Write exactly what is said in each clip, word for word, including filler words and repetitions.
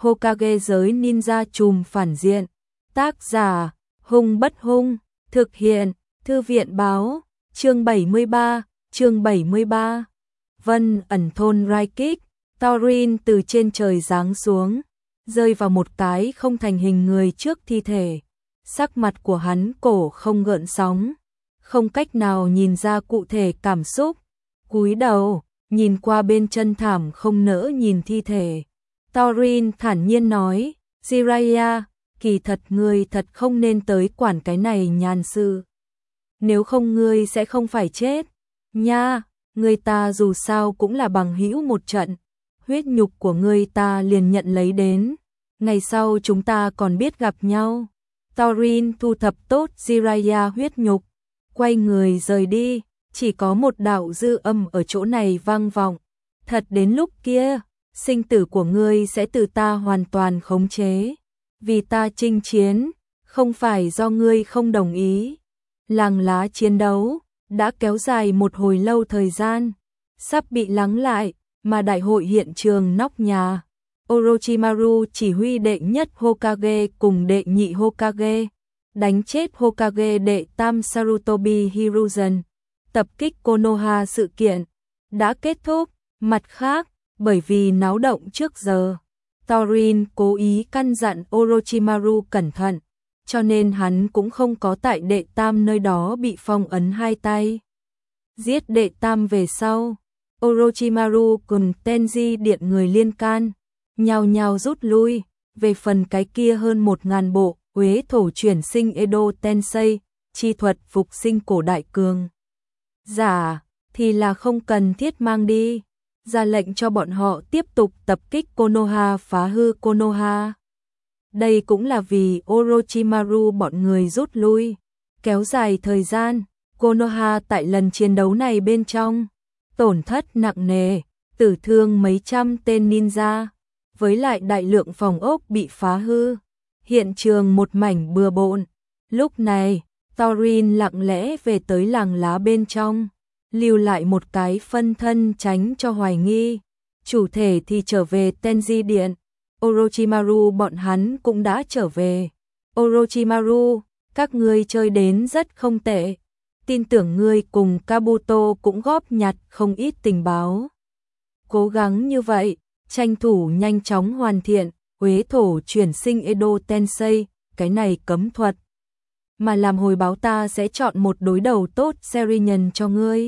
Hokage giới ninja trùm phản diện. Tác giả, Hung Bất Hung, thực hiện, Thư viện báo, chương bảy mươi ba, chương bảy mươi ba. Vân ẩn thôn Raikik, Thorin từ trên trời giáng xuống, rơi vào một cái không thành hình người trước thi thể. Sắc mặt của hắn cổ không gợn sóng, không cách nào nhìn ra cụ thể cảm xúc. Cúi đầu, nhìn qua bên chân thảm không nỡ nhìn thi thể. Thorin thản nhiên nói, Jiraiya, kỳ thật ngươi thật không nên tới quản cái này nhàn sự. Nếu không ngươi sẽ không phải chết. Nha, người ta dù sao cũng là bằng hữu một trận. Huyết nhục của ngươi ta liền nhận lấy đến. Ngày sau chúng ta còn biết gặp nhau. Thorin thu thập tốt Jiraiya huyết nhục, quay người rời đi. Chỉ có một đạo dư âm ở chỗ này vang vọng. Thật đến lúc kia, sinh tử của ngươi sẽ từ ta hoàn toàn khống chế. Vì ta chinh chiến, không phải do ngươi không đồng ý. Làng lá chiến đấu đã kéo dài một hồi lâu thời gian, sắp bị lắng lại, mà đại hội hiện trường nóc nhà. Orochimaru chỉ huy đệ nhất Hokage cùng đệ nhị Hokage, đánh chết Hokage đệ tam Sarutobi Hiruzen. Tập kích Konoha sự kiện đã kết thúc. Mặt khác, bởi vì náo động trước giờ, Thorin cố ý căn dặn Orochimaru cẩn thận, cho nên hắn cũng không có tại đệ tam nơi đó bị phong ấn hai tay. Giết đệ tam về sau, Orochimaru cùng Tenji điện người liên can, nhao nhao rút lui. Về phần cái kia hơn một ngàn bộ uế thổ chuyển sinh Edo Tensei, chi thuật phục sinh cổ đại cường giả, thì là không cần thiết mang đi. Ra lệnh cho bọn họ tiếp tục tập kích Konoha, phá hư Konoha. Đây cũng là vì Orochimaru bọn người rút lui, kéo dài thời gian. Konoha tại lần chiến đấu này bên trong tổn thất nặng nề, tử thương mấy trăm tên ninja, với lại đại lượng phòng ốc bị phá hư, hiện trường một mảnh bừa bộn. Lúc này, Thorin lặng lẽ về tới làng lá bên trong, lưu lại một cái phân thân tránh cho hoài nghi. Chủ thể thì trở về Tenji điện. Orochimaru bọn hắn cũng đã trở về. Orochimaru, các ngươi chơi đến rất không tệ. Tin tưởng ngươi cùng Kabuto cũng góp nhặt không ít tình báo. Cố gắng như vậy, tranh thủ nhanh chóng hoàn thiện uế thổ chuyển sinh Edo Tensei, cái này cấm thuật. Mà làm hồi báo ta sẽ chọn một đối đầu tốt Serinhân cho ngươi.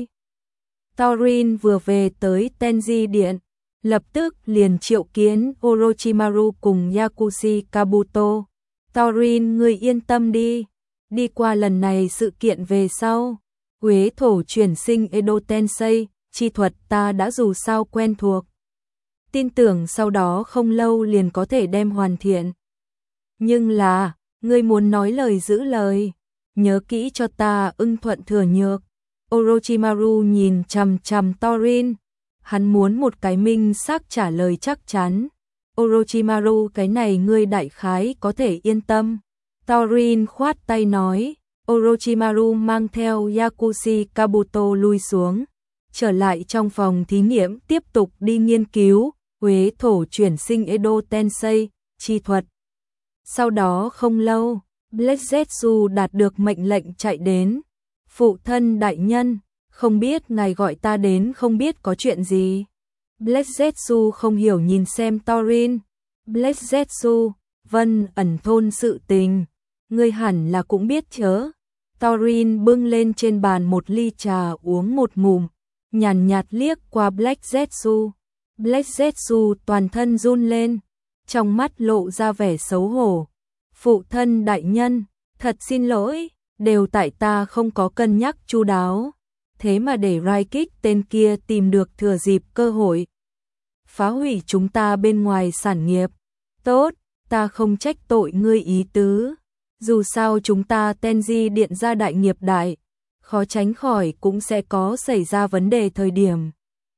Thorin vừa về tới Tenji điện, lập tức liền triệu kiến Orochimaru cùng Yakushi Kabuto. Thorin, ngươi yên tâm đi, đi qua lần này sự kiện về sau, uế thổ chuyển sinh Edo Tensei, chi thuật ta đã dù sao quen thuộc. Tin tưởng sau đó không lâu liền có thể đem hoàn thiện. Nhưng là, ngươi muốn nói lời giữ lời, nhớ kỹ cho ta ưng thuận thừa nhược. Orochimaru nhìn chằm chằm Thorin, hắn muốn một cái minh xác trả lời chắc chắn. Orochimaru, cái này ngươi đại khái có thể yên tâm. Thorin khoát tay nói. Orochimaru mang theo Yakushi Kabuto lui xuống, trở lại trong phòng thí nghiệm tiếp tục đi nghiên cứu uế thổ chuyển sinh Edo Tensei, chi thuật. Sau đó không lâu, Black Zetsu đạt được mệnh lệnh chạy đến. Phụ thân đại nhân, không biết ngài gọi ta đến không biết có chuyện gì. Black Zetsu không hiểu nhìn xem Thorin. Black Zetsu, Vân ẩn thôn sự tình, ngươi hẳn là cũng biết chớ. Thorin bưng lên trên bàn một ly trà uống một ngụm, nhàn nhạt liếc qua Black Zetsu. Black Zetsu toàn thân run lên, trong mắt lộ ra vẻ xấu hổ. Phụ thân đại nhân, thật xin lỗi, đều tại ta không có cân nhắc chu đáo, thế mà để Raikik tên kia tìm được thừa dịp cơ hội phá hủy chúng ta bên ngoài sản nghiệp. Tốt, ta không trách tội ngươi ý tứ, dù sao chúng ta Tenji điện ra đại nghiệp đại, khó tránh khỏi cũng sẽ có xảy ra vấn đề thời điểm.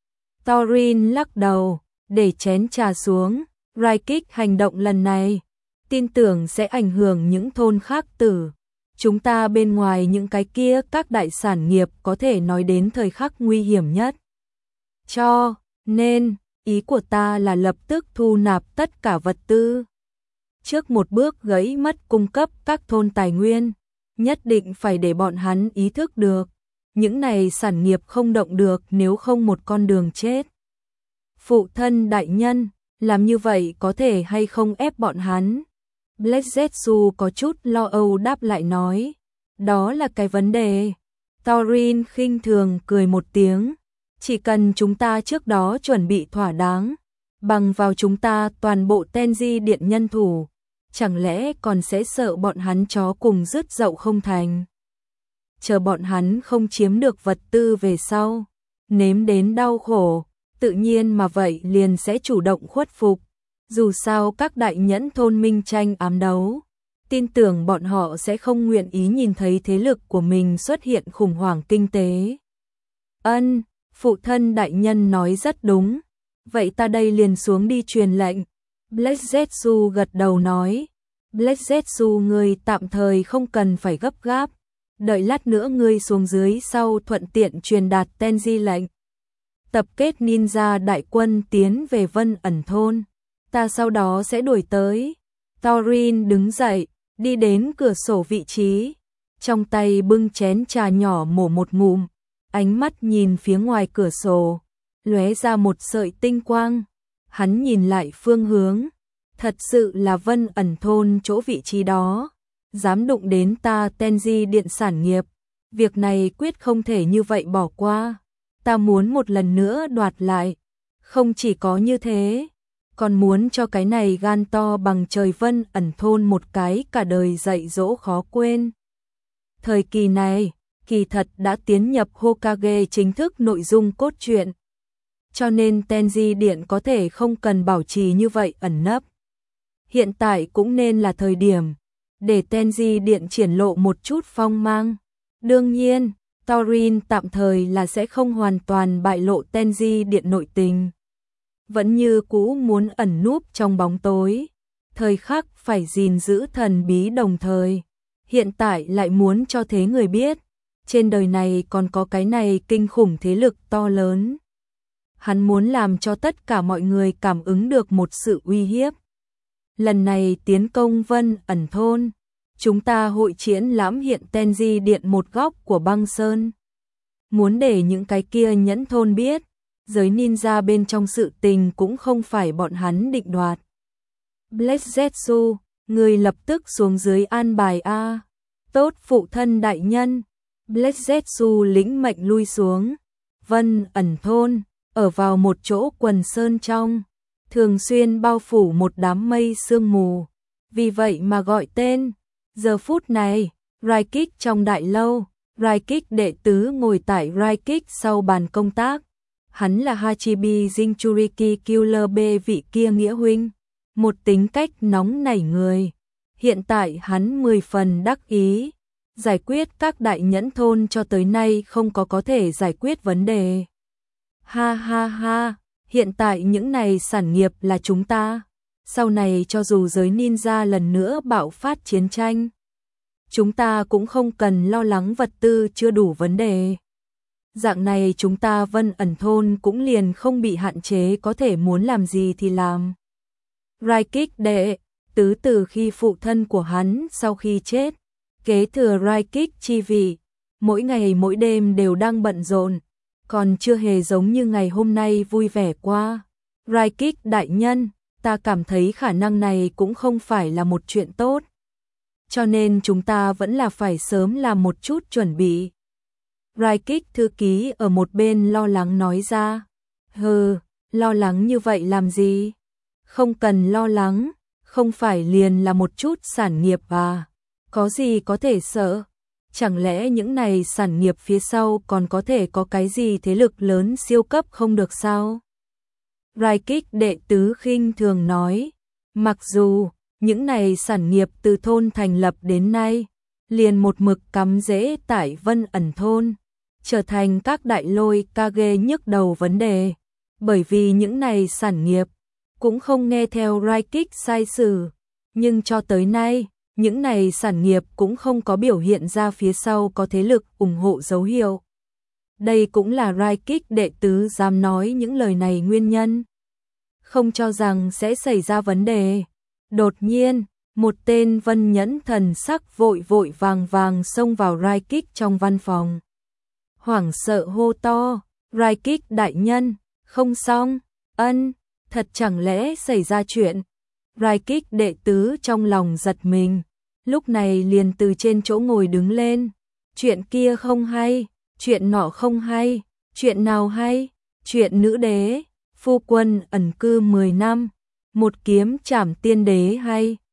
Thorin lắc đầu, để chén trà xuống. Raikik hành động lần này, tin tưởng sẽ ảnh hưởng những thôn khác tử. Chúng ta bên ngoài những cái kia các đại sản nghiệp có thể nói đến thời khắc nguy hiểm nhất. Cho nên, Ý của ta là lập tức thu nạp tất cả vật tư. Trước một bước gãy mất cung cấp các thôn tài nguyên, nhất định phải để bọn hắn ý thức được. Những này sản nghiệp không động được nếu không một con đường chết. Phụ thân đại nhân, làm như vậy có thể hay không ép bọn hắn? Black Zetsu có chút lo âu đáp lại nói. Đó là cái vấn đề. Thorin khinh thường cười một tiếng. Chỉ cần chúng ta trước đó chuẩn bị thỏa đáng, bằng vào chúng ta toàn bộ Tenji điện nhân thủ, chẳng lẽ còn sẽ sợ bọn hắn chó cùng rứt dậu không thành? Chờ bọn hắn không chiếm được vật tư về sau, nếm đến đau khổ, tự nhiên mà vậy liền sẽ chủ động khuất phục. Dù sao các đại nhẫn thôn minh tranh ám đấu, tin tưởng bọn họ sẽ không nguyện ý nhìn thấy thế lực của mình xuất hiện khủng hoảng kinh tế. Ân, phụ thân đại nhân nói rất đúng. Vậy ta đây liền xuống đi truyền lệnh. Black Zetsu gật đầu nói. Black Zetsu ngươi tạm thời không cần phải gấp gáp. Đợi lát nữa ngươi xuống dưới sau thuận tiện truyền đạt Tenji lệnh. Tập kết ninja đại quân tiến về Vân ẩn thôn. Ta sau đó sẽ đuổi tới. Thorin đứng dậy, đi đến cửa sổ vị trí. Trong tay bưng chén trà nhỏ mổ một ngụm. Ánh mắt nhìn phía ngoài cửa sổ, lóe ra một sợi tinh quang. Hắn nhìn lại phương hướng, thật sự là Vân ẩn thôn chỗ vị trí đó. Dám đụng đến ta Tenji điện sản nghiệp, việc này quyết không thể như vậy bỏ qua. Ta muốn một lần nữa đoạt lại. Không chỉ có như thế, còn muốn cho cái này gan to bằng trời Vân ẩn thôn một cái cả đời dạy dỗ khó quên. Thời kỳ này, kỳ thật đã tiến nhập Hokage chính thức nội dung cốt truyện. Cho nên Tenji điện có thể không cần bảo trì như vậy ẩn nấp. Hiện tại cũng nên là thời điểm để Tenji điện triển lộ một chút phong mang. Đương nhiên, Thorin tạm thời là sẽ không hoàn toàn bại lộ Tenji điện nội tình. Vẫn như cũ muốn ẩn núp trong bóng tối, thời khắc phải gìn giữ thần bí đồng thời. Hiện tại lại muốn cho thế người biết, trên đời này còn có cái này kinh khủng thế lực to lớn. Hắn muốn làm cho tất cả mọi người cảm ứng được một sự uy hiếp. Lần này tiến công Vân ẩn thôn, chúng ta hội triển lãm hiện Tenji điện một góc của băng sơn. Muốn để những cái kia nhẫn thôn biết, giới ninja bên trong sự tình cũng không phải bọn hắn định đoạt. Black Zetsu, người lập tức xuống dưới an bài A. Tốt phụ thân đại nhân. Black Zetsu lĩnh mệnh lui xuống. Vân ẩn thôn, ở vào một chỗ quần sơn trong, thường xuyên bao phủ một đám mây sương mù. Vì vậy mà gọi tên. Giờ phút này, Raikik trong đại lâu, Raikik đệ tứ ngồi tại Raikik sau bàn công tác. Hắn là Hachibi Jinchuriki Killer B vị kia nghĩa huynh, một tính cách nóng nảy người. Hiện tại hắn mười phần đắc ý, giải quyết các đại nhẫn thôn cho tới nay không có có thể giải quyết vấn đề. Ha ha ha, hiện tại những này sản nghiệp là chúng ta. Sau này cho dù giới ninja lần nữa bạo phát chiến tranh, chúng ta cũng không cần lo lắng vật tư chưa đủ vấn đề. Dạng này chúng ta Vân ẩn thôn cũng liền không bị hạn chế có thể muốn làm gì thì làm. Raikik đệ tứ từ khi phụ thân của hắn sau khi chết, kế thừa Raikik chi vị, mỗi ngày mỗi đêm đều đang bận rộn, còn chưa hề giống như ngày hôm nay vui vẻ qua. Raikik đại nhân, ta cảm thấy khả năng này cũng không phải là một chuyện tốt. Cho nên chúng ta vẫn là phải sớm làm một chút chuẩn bị. Raikik thư ký ở một bên lo lắng nói ra. Hừ, lo lắng như vậy làm gì? Không cần lo lắng, không phải liền là một chút sản nghiệp à? Có gì có thể sợ? Chẳng lẽ những này sản nghiệp phía sau còn có thể có cái gì thế lực lớn siêu cấp không được sao? Raikik đệ tứ khinh thường nói. Mặc dù những này sản nghiệp từ thôn thành lập đến nay, liền một mực cắm rễ tại Vân ẩn thôn, trở thành các đại lôi Kage nhức đầu vấn đề. Bởi vì những này sản nghiệp cũng không nghe theo Raikik sai sử, nhưng cho tới nay, những này sản nghiệp cũng không có biểu hiện ra phía sau có thế lực ủng hộ dấu hiệu. Đây cũng là Raikik đệ tứ dám nói những lời này nguyên nhân. không cho rằng sẽ xảy ra vấn đề. Đột nhiên, một tên Vân Nhẫn thần sắc vội vội vàng vàng xông vào Raikik trong văn phòng. Hoảng sợ hô to, Raikik đại nhân, không xong, ân, thật chẳng lẽ xảy ra chuyện. Raikik đệ tứ trong lòng giật mình, lúc này liền từ trên chỗ ngồi đứng lên. Chuyện kia không hay, chuyện nọ không hay, chuyện nào hay, chuyện nữ đế, phu quân ẩn cư mười năm, một kiếm trảm tiên đế hay.